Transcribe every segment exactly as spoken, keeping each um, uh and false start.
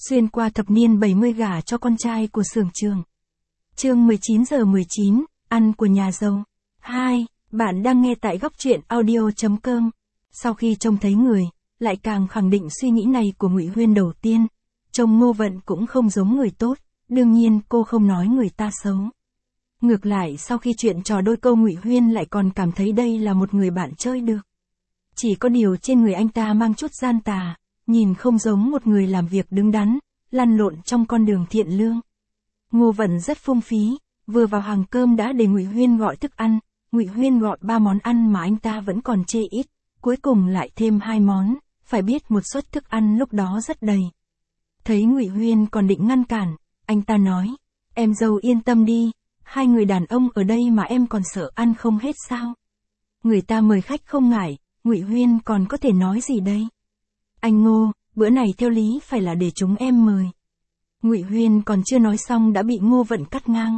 xuyên qua thập niên bảy mươi gả cho con trai của xưởng trường. Chương mười chín giờ mười chín, ăn của nhà giàu. hai. Bạn đang nghe tại góc truyện audio chấm com. Sau khi trông thấy người, lại càng khẳng định suy nghĩ này của Ngụy Huyên đầu tiên. Trông Ngô Vận cũng không giống người tốt, đương nhiên cô không nói người ta xấu. Ngược lại sau khi chuyện trò đôi câu Ngụy Huyên lại còn cảm thấy đây là một người bạn chơi được. Chỉ có điều trên người anh ta mang chút gian tà, nhìn không giống một người làm việc đứng đắn, lăn lộn trong con đường thiện lương. Ngô Vận rất phung phí, vừa vào hàng cơm đã để Ngụy Huyên gọi thức ăn, Ngụy Huyên gọi ba món ăn mà anh ta vẫn còn chê ít, cuối cùng lại thêm hai món, phải biết một suất thức ăn lúc đó rất đầy. Thấy Ngụy Huyên còn định ngăn cản, anh ta nói, em dâu yên tâm đi, hai người đàn ông ở đây mà em còn sợ ăn không hết sao? Người ta mời khách không ngại, Ngụy Huyên còn có thể nói gì đây? Anh Ngô, bữa này theo lý phải là để chúng em mời. Ngụy Huyên còn chưa nói xong đã bị Ngô Vận cắt ngang.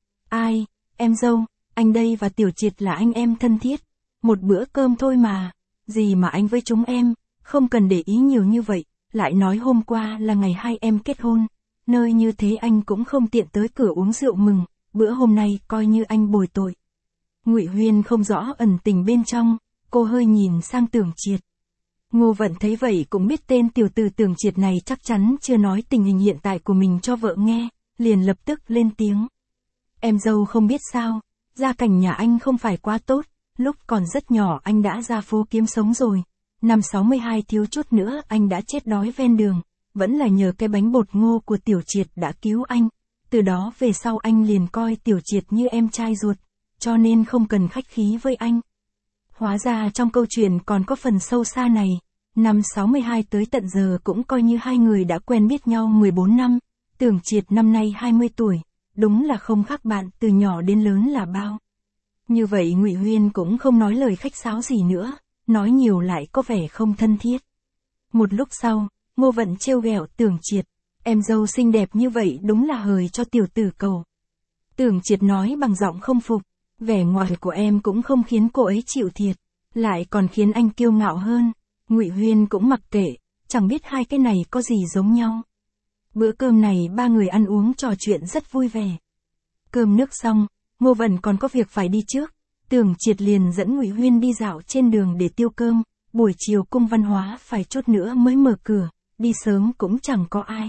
Ai, em dâu, anh đây và Tiểu Triệt là anh em thân thiết, một bữa cơm thôi mà, gì mà anh với chúng em, không cần để ý nhiều như vậy, lại nói hôm qua là ngày hai em kết hôn, nơi như thế anh cũng không tiện tới cửa uống rượu mừng, bữa hôm nay coi như anh bồi tội. Ngụy Huyên không rõ ẩn tình bên trong, cô hơi nhìn sang Tưởng Triệt. Ngô Vận thấy vậy cũng biết tên tiểu tử Tưởng Triệt này chắc chắn chưa nói tình hình hiện tại của mình cho vợ nghe, liền lập tức lên tiếng. Em dâu không biết sao, gia cảnh nhà anh không phải quá tốt, lúc còn rất nhỏ anh đã ra phố kiếm sống rồi, năm sáu mươi hai thiếu chút nữa anh đã chết đói ven đường, vẫn là nhờ cái bánh bột ngô của Tiểu Triệt đã cứu anh, từ đó về sau anh liền coi Tiểu Triệt như em trai ruột, cho nên không cần khách khí với anh. Hóa ra trong câu chuyện còn có phần sâu xa này, năm sáu mươi hai tới tận giờ cũng coi như hai người đã quen biết nhau mười bốn năm, Tưởng Triệt năm nay hai mươi tuổi, đúng là không khác bạn từ nhỏ đến lớn là bao. Như vậy Ngụy Huyên cũng không nói lời khách sáo gì nữa, nói nhiều lại có vẻ không thân thiết. Một lúc sau, Ngô Vận trêu ghẹo Tưởng Triệt, em dâu xinh đẹp như vậy đúng là hời cho tiểu tử cầu. Tưởng Triệt nói bằng giọng không phục, vẻ ngoài của em cũng không khiến cô ấy chịu thiệt, lại còn khiến anh kiêu ngạo hơn. Ngụy Huyên cũng mặc kệ, chẳng biết hai cái này có gì giống nhau. Bữa cơm này ba người ăn uống trò chuyện rất vui vẻ. Cơm nước xong, Ngô Vận còn có việc phải đi trước, Tưởng Triệt liền dẫn Ngụy Huyên đi dạo trên đường để tiêu cơm, buổi chiều cung văn hóa phải chút nữa mới mở cửa, đi sớm cũng chẳng có ai.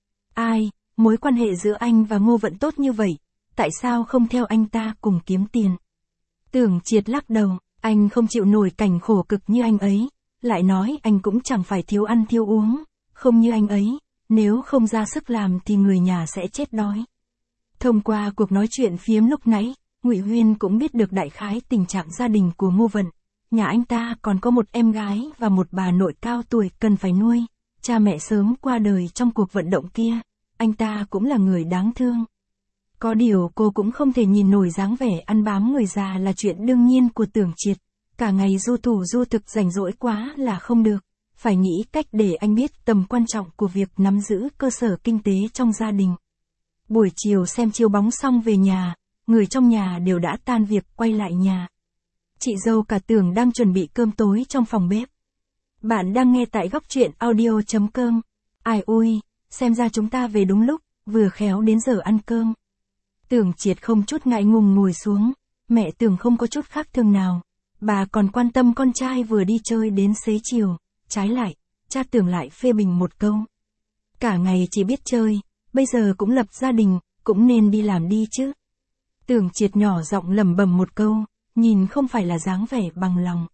Ai, mối quan hệ giữa anh và Ngô Vận tốt như vậy, tại sao không theo anh ta cùng kiếm tiền? Tưởng Triệt lắc đầu, anh không chịu nổi cảnh khổ cực như anh ấy, lại nói anh cũng chẳng phải thiếu ăn thiếu uống, không như anh ấy, nếu không ra sức làm thì người nhà sẽ chết đói. Thông qua cuộc nói chuyện phiếm lúc nãy, Ngụy Huyên cũng biết được đại khái tình trạng gia đình của Ngô Vận. Nhà anh ta còn có một em gái và một bà nội cao tuổi cần phải nuôi, cha mẹ sớm qua đời trong cuộc vận động kia, anh ta cũng là người đáng thương. Có điều cô cũng không thể nhìn nổi dáng vẻ ăn bám người già là chuyện đương nhiên của Tưởng Triệt, cả ngày du thủ du thực rảnh rỗi quá là không được, phải nghĩ cách để anh biết tầm quan trọng của việc nắm giữ cơ sở kinh tế trong gia đình. Buổi chiều xem chiếu bóng xong về nhà, người trong nhà đều đã tan việc quay lại nhà. Chị dâu cả Tưởng đang chuẩn bị cơm tối trong phòng bếp. Bạn đang nghe tại góc truyện audio chấm com. Ai ui, xem ra chúng ta về đúng lúc, vừa khéo đến giờ ăn cơm. Tưởng Triệt không chút ngại ngùng ngồi xuống, mẹ Tưởng không có chút khác thường nào. Bà còn quan tâm con trai vừa đi chơi đến xế chiều, trái lại, cha Tưởng lại phê bình một câu. Cả ngày chỉ biết chơi, bây giờ cũng lập gia đình, cũng nên đi làm đi chứ. Tưởng Triệt nhỏ giọng lẩm bẩm một câu, nhìn không phải là dáng vẻ bằng lòng.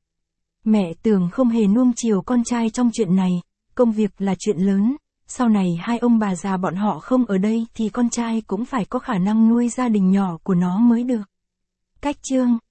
Mẹ Tưởng không hề nuông chiều con trai trong chuyện này, công việc là chuyện lớn, sau này hai ông bà già bọn họ không ở đây thì con trai cũng phải có khả năng nuôi gia đình nhỏ của nó mới được. Cách chương